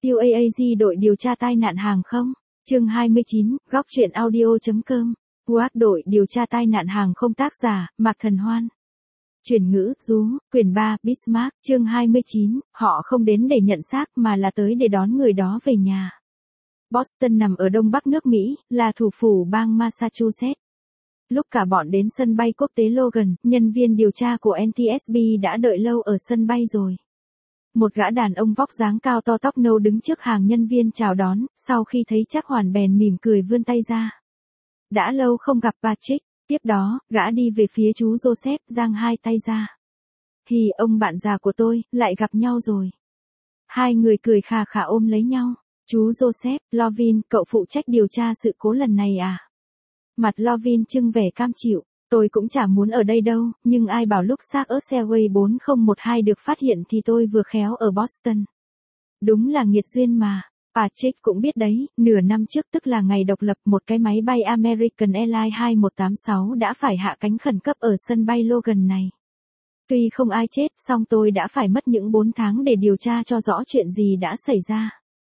UAAG đội điều tra tai nạn hàng không. Chương 29, góc truyện audio.com. UAG đội điều tra tai nạn hàng không tác giả, Mạc Thần Hoan. Chuyển ngữ, Dú, quyển 3, Bismarck, chương 29, họ không đến để nhận xác mà là tới để đón người đó về nhà. Boston nằm ở đông bắc nước Mỹ, là thủ phủ bang Massachusetts. Lúc cả bọn đến sân bay quốc tế Logan, nhân viên điều tra của NTSB đã đợi lâu ở sân bay rồi. Một gã đàn ông vóc dáng cao to tóc nâu đứng trước hàng nhân viên chào đón, sau khi thấy Trác Hoàn bèn mỉm cười vươn tay ra. Đã lâu không gặp Patrick, tiếp đó, gã đi về phía chú Joseph, giang hai tay ra. Hì, ông bạn già của tôi, lại gặp nhau rồi. Hai người cười khà khà ôm lấy nhau. Chú Joseph, Lovin, cậu phụ trách điều tra sự cố lần này à? Mặt Lovin trưng vẻ cam chịu. Tôi cũng chả muốn ở đây đâu, nhưng ai bảo lúc xác ở Airways 4012 được phát hiện thì tôi vừa khéo ở Boston. Đúng là nghiệt duyên mà. Patrick cũng biết đấy, nửa năm trước tức là ngày độc lập, một cái máy bay American Airlines 2186 đã phải hạ cánh khẩn cấp ở sân bay Logan này. Tuy không ai chết, song tôi đã phải mất những 4 tháng để điều tra cho rõ chuyện gì đã xảy ra.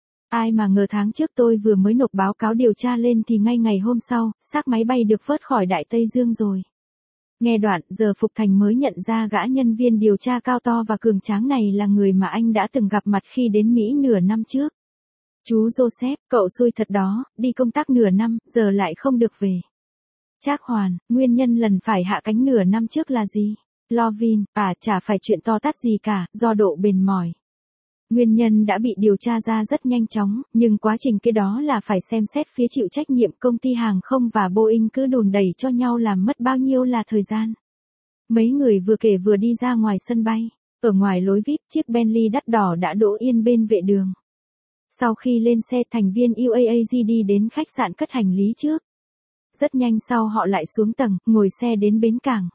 Ai mà ngờ tháng trước tôi vừa mới nộp báo cáo điều tra lên thì ngay ngày hôm sau, xác máy bay được vớt khỏi Đại Tây Dương rồi. Nghe đoạn, giờ Phục Thành mới nhận ra gã nhân viên điều tra cao to và cường tráng này là người mà anh đã từng gặp mặt khi đến Mỹ nửa năm trước. Chú Joseph, cậu xui thật đó, đi công tác nửa năm, giờ lại không được về. Trác Hoàn, nguyên nhân lần phải hạ cánh nửa năm trước là gì? Lovin, chả phải chuyện to tát gì cả, do độ bền mỏi. Nguyên nhân đã bị điều tra ra rất nhanh chóng, nhưng quá trình cái đó là phải xem xét phía chịu trách nhiệm công ty hàng không và Boeing cứ đùn đẩy cho nhau làm mất bao nhiêu là thời gian. Mấy người vừa kể vừa đi ra ngoài sân bay, ở ngoài lối VIP chiếc Bentley đắt đỏ đã đỗ yên bên vệ đường. Sau khi lên xe thành viên UAAG đi đến khách sạn cất hành lý trước. Rất nhanh sau họ lại xuống tầng, ngồi xe đến bến cảng.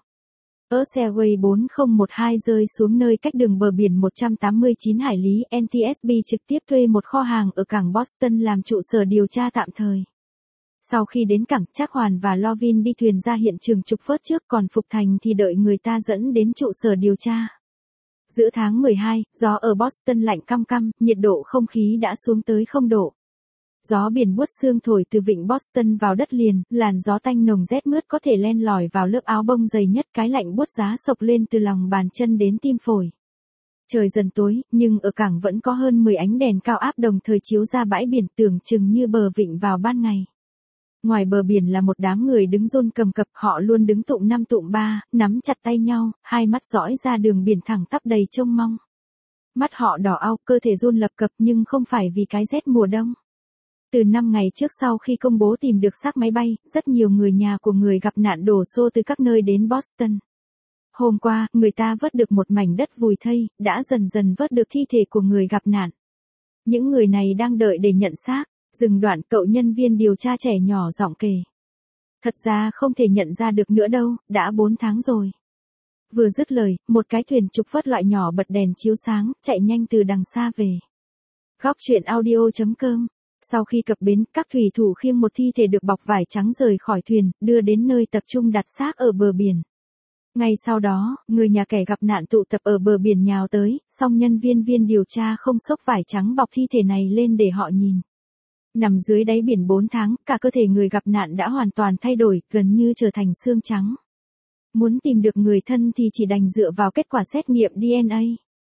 Ở Airways 4012 rơi xuống nơi cách đường bờ biển 189 hải lý, NTSB trực tiếp thuê một kho hàng ở cảng Boston làm trụ sở điều tra tạm thời. Sau khi đến cảng, Trác Hoàn và Lovin đi thuyền ra hiện trường trục vớt trước, còn Phục Thành thì đợi người ta dẫn đến trụ sở điều tra. Giữa tháng 12, gió ở Boston lạnh căm căm, nhiệt độ không khí đã xuống tới 0 độ. Gió biển buốt sương thổi từ vịnh Boston vào đất liền, làn gió tanh nồng rét mướt có thể len lỏi vào lớp áo bông dày nhất, cái lạnh buốt giá sộc lên từ lòng bàn chân đến tim phổi. Trời dần tối, nhưng ở cảng vẫn có hơn 10 ánh đèn cao áp đồng thời chiếu ra bãi biển tưởng chừng như bờ vịnh vào ban ngày. Ngoài bờ biển là một đám người đứng run cầm cập, họ luôn đứng tụm 5 tụm 3, nắm chặt tay nhau, hai mắt dõi ra đường biển thẳng tắp đầy trông mong. Mắt họ đỏ au, cơ thể run lập cập nhưng không phải vì cái rét mùa đông. Từ 5 ngày trước sau khi công bố tìm được xác máy bay, rất nhiều người nhà của người gặp nạn đổ xô từ các nơi đến Boston. Hôm qua, người ta vớt được một mảnh đất vùi thây, đã dần dần vớt được thi thể của người gặp nạn. Những người này đang đợi để nhận xác. Dừng đoạn, cậu nhân viên điều tra trẻ nhỏ giọng kể. Thật ra không thể nhận ra được nữa đâu, đã 4 tháng rồi. Vừa dứt lời, một cái thuyền trục vớt loại nhỏ bật đèn chiếu sáng, chạy nhanh từ đằng xa về. Góc truyện audio.com. Sau khi cập bến, các thủy thủ khiêng một thi thể được bọc vải trắng rời khỏi thuyền, đưa đến nơi tập trung đặt xác ở bờ biển. Ngay sau đó, người nhà kẻ gặp nạn tụ tập ở bờ biển nhào tới, song nhân viên điều tra không xốc vải trắng bọc thi thể này lên để họ nhìn. Nằm dưới đáy biển 4 tháng, cả cơ thể người gặp nạn đã hoàn toàn thay đổi, gần như trở thành xương trắng. Muốn tìm được người thân thì chỉ đành dựa vào kết quả xét nghiệm DNA.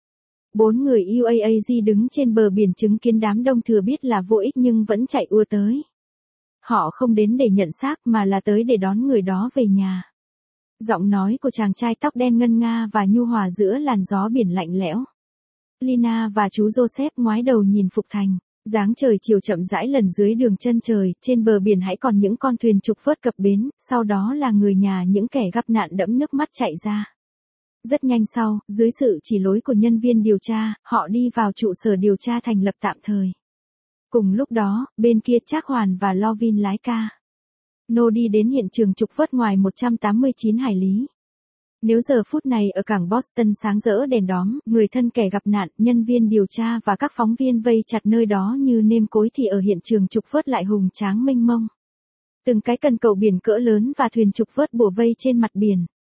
4 người UAAG đứng trên bờ biển chứng kiến đám đông thừa biết là vô ích nhưng vẫn chạy ùa tới. Họ không đến để nhận xác mà là tới để đón người đó về nhà. Giọng nói của chàng trai tóc đen ngân nga và nhu hòa giữa làn gió biển lạnh lẽo. Lina và chú Joseph ngoái đầu nhìn Phục Thành. Dáng trời chiều chậm rãi lần dưới đường chân trời, trên bờ biển hãy còn những con thuyền trục vớt cập bến, sau đó là người nhà những kẻ gặp nạn đẫm nước mắt chạy ra. Rất nhanh sau, dưới sự chỉ lối của nhân viên điều tra, họ đi vào trụ sở điều tra thành lập tạm thời. Cùng lúc đó, bên kia Trác Hoàn và Lovin lái ca nô đi đến hiện trường trục vớt ngoài 189 hải lý. Nếu giờ phút này ở cảng Boston sáng rỡ đèn đóm, người thân kẻ gặp nạn, nhân viên điều tra và các phóng viên vây chặt nơi đó như nêm cối thì ở hiện trường trục vớt lại hùng tráng mênh mông. Từng cái cần cầu biển cỡ lớn và thuyền trục vớt bủa vây trên mặt biển.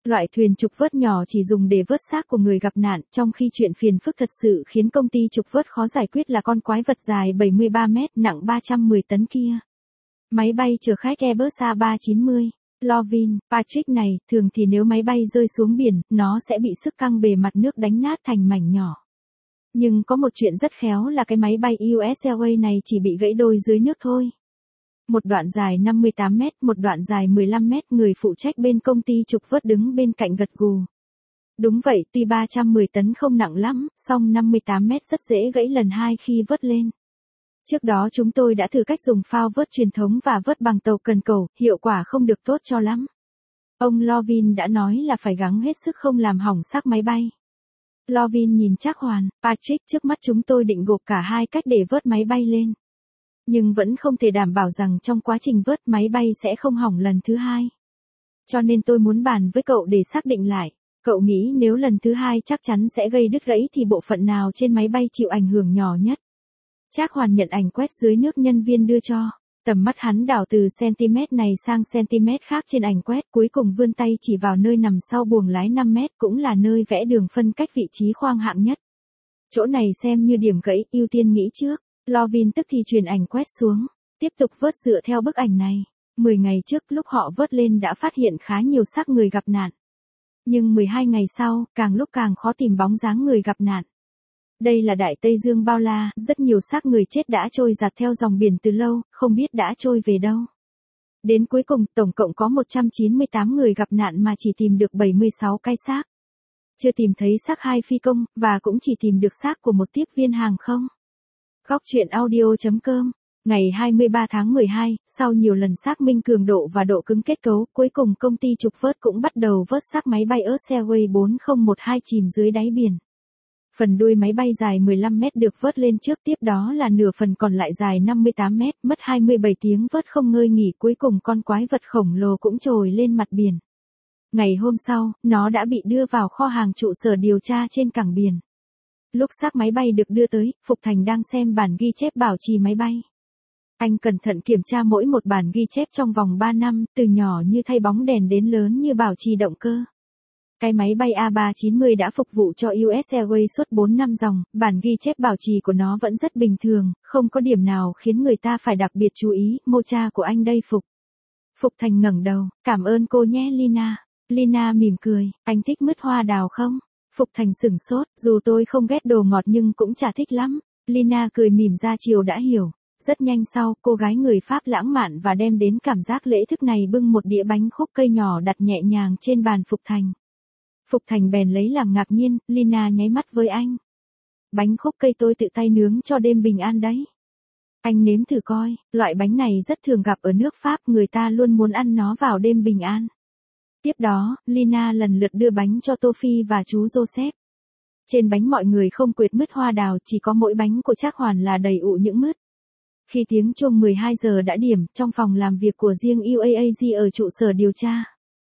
Loại thuyền trục vớt nhỏ chỉ dùng để vớt xác của người gặp nạn, trong khi chuyện phiền phức thật sự khiến công ty trục vớt khó giải quyết là con quái vật dài 73 mét, nặng 310 tấn kia. Máy bay chở khách Airbus A390. Lovin, Patrick này, thường thì nếu máy bay rơi xuống biển, nó sẽ bị sức căng bề mặt nước đánh nát thành mảnh nhỏ. Nhưng có một chuyện rất khéo là cái máy bay US Airways này chỉ bị gãy đôi dưới nước thôi. Một đoạn dài 58 mét, một đoạn dài 15 mét, người phụ trách bên công ty trục vớt đứng bên cạnh gật gù. Đúng vậy, tuy 310 tấn không nặng lắm, song 58 mét rất dễ gãy lần hai khi vớt lên. Trước đó chúng tôi đã thử cách dùng phao vớt truyền thống và vớt bằng tàu cần cẩu, hiệu quả không được tốt cho lắm. Ông Lovin đã nói là phải gắng hết sức không làm hỏng xác máy bay. Lovin nhìn Trác Hoàn, Patrick, trước mắt chúng tôi định gộp cả hai cách để vớt máy bay lên. Nhưng vẫn không thể đảm bảo rằng trong quá trình vớt máy bay sẽ không hỏng lần thứ hai. Cho nên tôi muốn bàn với cậu để xác định lại. Cậu nghĩ nếu lần thứ hai chắc chắn sẽ gây đứt gãy thì bộ phận nào trên máy bay chịu ảnh hưởng nhỏ nhất? Trác Hoàn nhận ảnh quét dưới nước nhân viên đưa cho. Tầm mắt hắn đảo từ cm này sang cm khác trên ảnh quét, cuối cùng vươn tay chỉ vào nơi nằm sau buồng lái 5 mét, cũng là nơi vẽ đường phân cách vị trí khoang hạng nhất. Chỗ này xem như điểm gãy, ưu tiên nghĩ trước. Lovin tức thì truyền ảnh quét xuống. Tiếp tục vớt dựa theo bức ảnh này. 10 ngày trước lúc họ vớt lên đã phát hiện khá nhiều xác người gặp nạn. Nhưng 12 ngày sau, càng lúc càng khó tìm bóng dáng người gặp nạn. Đây là Đại Tây Dương bao la, rất nhiều xác người chết đã trôi dạt theo dòng biển từ lâu, không biết đã trôi về đâu. Đến cuối cùng, tổng cộng có 198 người gặp nạn mà chỉ tìm được 76 cái xác. Chưa tìm thấy xác 2 phi công, và cũng chỉ tìm được xác của một tiếp viên hàng không. Góc truyện audio.com. Ngày 23 tháng 12, sau nhiều lần xác minh cường độ và độ cứng kết cấu, cuối cùng công ty trục vớt cũng bắt đầu vớt xác máy bay US Airways 4012 chìm dưới đáy biển. Phần đuôi máy bay dài 15 mét được vớt lên trước, tiếp đó là nửa phần còn lại dài 58 mét, mất 27 tiếng vớt không ngơi nghỉ, cuối cùng con quái vật khổng lồ cũng trồi lên mặt biển. Ngày hôm sau, nó đã bị đưa vào kho hàng trụ sở điều tra trên cảng biển. Lúc xác máy bay được đưa tới, Phục Thành đang xem bản ghi chép bảo trì máy bay. Anh cẩn thận kiểm tra mỗi một bản ghi chép trong vòng 3 năm, từ nhỏ như thay bóng đèn đến lớn như bảo trì động cơ. Cái máy bay A390 đã phục vụ cho US Airways suốt 4 năm dòng, bản ghi chép bảo trì của nó vẫn rất bình thường, không có điểm nào khiến người ta phải đặc biệt chú ý. Mocha của anh đây Phục. Phục Thành ngẩng đầu, cảm ơn cô nhé Lina. Lina mỉm cười, anh thích mứt hoa đào không? Phục Thành sửng sốt, dù tôi không ghét đồ ngọt nhưng cũng chả thích lắm. Lina cười mỉm ra chiều đã hiểu. Rất nhanh sau, cô gái người Pháp lãng mạn và đem đến cảm giác lễ thức này bưng một đĩa bánh khúc cây nhỏ đặt nhẹ nhàng trên bàn Phục Thành. Phục Thành bèn lấy làm ngạc nhiên, Lina nháy mắt với anh. Bánh khúc cây tôi tự tay nướng cho đêm bình an đấy. Anh nếm thử coi, loại bánh này rất thường gặp ở nước Pháp, người ta luôn muốn ăn nó vào đêm bình an. Tiếp đó, Lina lần lượt đưa bánh cho Tô Phi và chú Joseph. Trên bánh mọi người không quệt mứt hoa đào, chỉ có mỗi bánh của Trác Hoàn là đầy ụ những mứt. Khi tiếng chuông 12 giờ đã điểm, trong phòng làm việc của riêng UAAG ở trụ sở điều tra,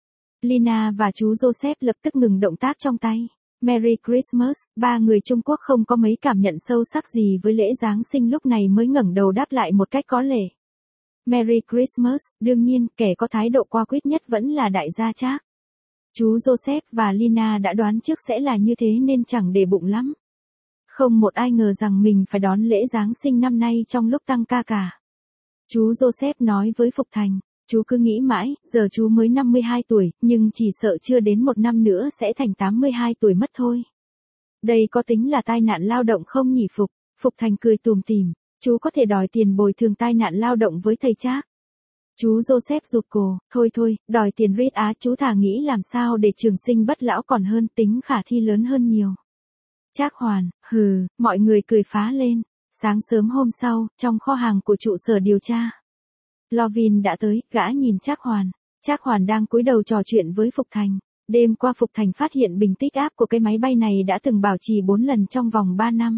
Lina và chú Joseph lập tức ngừng động tác trong tay. Merry Christmas, ba người Trung Quốc không có mấy cảm nhận sâu sắc gì với lễ Giáng sinh lúc này mới ngẩng đầu đáp lại một cách có lệ. Merry Christmas, đương nhiên, kẻ có thái độ qua quýt nhất vẫn là đại gia Trác. Chú Joseph và Lina đã đoán trước sẽ là như thế nên chẳng để bụng lắm. Không một ai ngờ rằng mình phải đón lễ Giáng sinh năm nay trong lúc tăng ca cả. Chú Joseph nói với Phục Thành, chú cứ nghĩ mãi, giờ chú mới 52 tuổi, nhưng chỉ sợ chưa đến một năm nữa sẽ thành 82 tuổi mất thôi. Đây có tính là tai nạn lao động không nhỉ Phục? Phục Thành cười tủm tỉm, chú có thể đòi tiền bồi thường tai nạn lao động với thầy Trác. Chú Joseph rụt cổ, thôi, đòi tiền rít á, chú thà nghĩ làm sao để trường sinh bất lão còn hơn, tính khả thi lớn hơn nhiều. Trác Hoàn, hừ, mọi người cười phá lên. Sáng sớm hôm sau, trong kho hàng của trụ sở điều tra, Lovin đã tới, gã nhìn Trác Hoàn. Trác Hoàn đang cúi đầu trò chuyện với Phục Thành. Đêm qua Phục Thành phát hiện bình tích áp của cái máy bay này đã từng bảo trì 4 lần trong vòng 3 năm.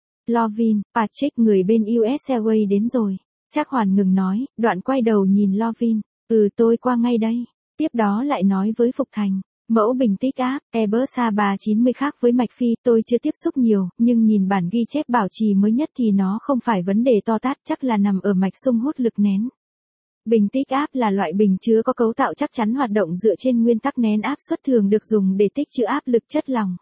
Lovin, Patrick, người bên US Airways đến rồi. Trác Hoàn ngừng nói, đoạn quay đầu nhìn Lovin. Tôi qua ngay đây. Tiếp đó lại nói với Phục Thành. Mẫu bình tích áp, Airbus A390 khác với mạch phi, tôi chưa tiếp xúc nhiều, nhưng nhìn bản ghi chép bảo trì mới nhất thì nó không phải vấn đề to tát, chắc là nằm ở mạch xung hút lực nén. Bình tích áp là loại bình chứa có cấu tạo chắc chắn hoạt động dựa trên nguyên tắc nén áp suất thường được dùng để tích trữ áp lực chất lỏng.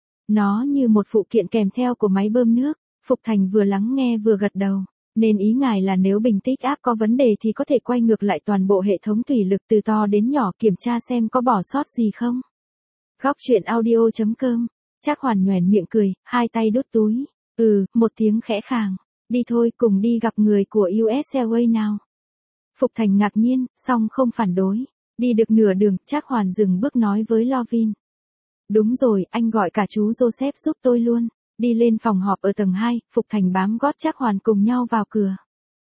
Nó như một phụ kiện kèm theo của máy bơm nước. Phục Thành vừa lắng nghe vừa gật đầu. Nên ý ngài là nếu bình tích áp có vấn đề thì có thể quay ngược lại toàn bộ hệ thống thủy lực từ to đến nhỏ kiểm tra xem có bỏ sót gì không. Góc chuyện audio.com. Trác Hoàn nhoẻn miệng cười, hai tay đút túi. Một tiếng khẽ khàng. Đi thôi, cùng đi gặp người của US Airways nào. Phục Thành ngạc nhiên, song không phản đối. Đi được nửa đường, Trác Hoàn dừng bước nói với Lovin. Đúng rồi, anh gọi cả chú Joseph giúp tôi luôn. Đi lên phòng họp ở tầng 2, Phục Thành bám gót Trác Hoàn cùng nhau vào cửa.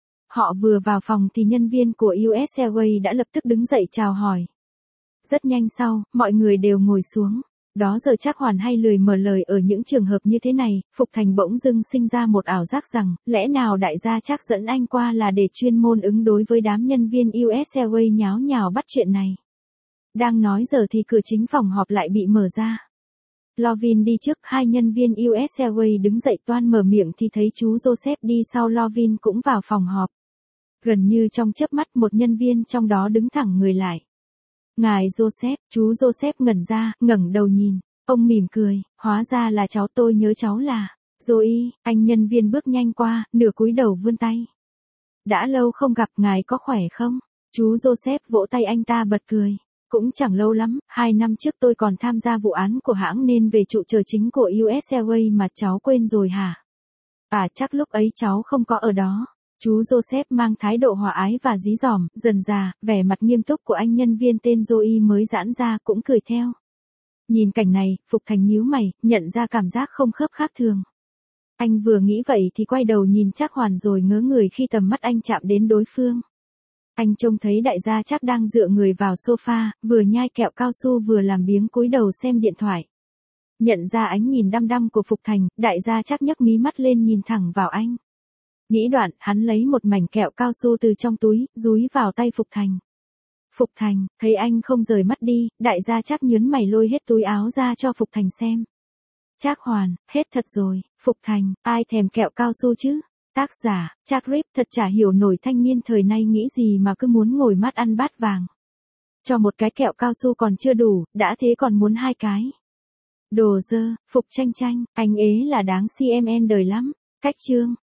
Họ vừa vào phòng thì nhân viên của US Airways đã lập tức đứng dậy chào hỏi. Rất nhanh sau, mọi người đều ngồi xuống. Đó giờ Trác Hoàn hay lười mở lời ở những trường hợp như thế này, Phục Thành bỗng dưng sinh ra một ảo giác rằng, lẽ nào đại gia Trác dẫn anh qua là để chuyên môn ứng đối với đám nhân viên US Airways nháo nhào bắt chuyện này. Đang nói giờ thì cửa chính phòng họp lại bị mở ra. Lovin đi trước, hai nhân viên US Airways đứng dậy toan mở miệng thì thấy chú Joseph đi sau Lovin cũng vào phòng họp. Gần như trong chớp mắt một nhân viên trong đó đứng thẳng người lại. Ngài Joseph, chú Joseph ngẩn ra, ngẩng đầu nhìn. Ông mỉm cười, hóa ra là cháu, tôi nhớ cháu là Joey. Anh nhân viên bước nhanh qua, nửa cúi đầu vươn tay. Đã lâu không gặp, ngài có khỏe không? Chú Joseph vỗ tay anh ta bật cười. Cũng chẳng lâu lắm, 2 năm trước tôi còn tham gia vụ án của hãng nên về trụ sở chính của US Airways mà cháu quên rồi hả? Chắc lúc ấy cháu không có ở đó. Chú Joseph mang thái độ hòa ái và dí dỏm, dần dà, vẻ mặt nghiêm túc của anh nhân viên tên Joey mới giãn ra cũng cười theo. Nhìn cảnh này, Phục Thành nhíu mày, nhận ra cảm giác không khớp khác thường. Anh vừa nghĩ vậy thì quay đầu nhìn Trác Hoàn rồi ngớ người khi tầm mắt anh chạm đến đối phương. Anh trông thấy đại gia Trác đang dựa người vào sofa, vừa nhai kẹo cao su vừa làm biếng cúi đầu xem điện thoại. Nhận ra ánh nhìn đăm đăm của Phục Thành, đại gia Trác nhấc mí mắt lên nhìn thẳng vào anh. Nghĩ đoạn, hắn lấy một mảnh kẹo cao su từ trong túi, dúi vào tay Phục Thành. Phục Thành, thấy anh không rời mắt đi, đại gia Trác nhớn mày lôi hết túi áo ra cho Phục Thành xem. Trác Hoàn, hết thật rồi. Phục Thành, ai thèm kẹo cao su chứ? Tác giả, Trác Rip, thật chả hiểu nổi thanh niên thời nay nghĩ gì mà cứ muốn ngồi mắt ăn bát vàng. Cho một cái kẹo cao su còn chưa đủ, đã thế còn muốn 2 cái. Đồ dơ, Phục Tranh Tranh, anh ế là đáng CMN đời lắm. Cách chương.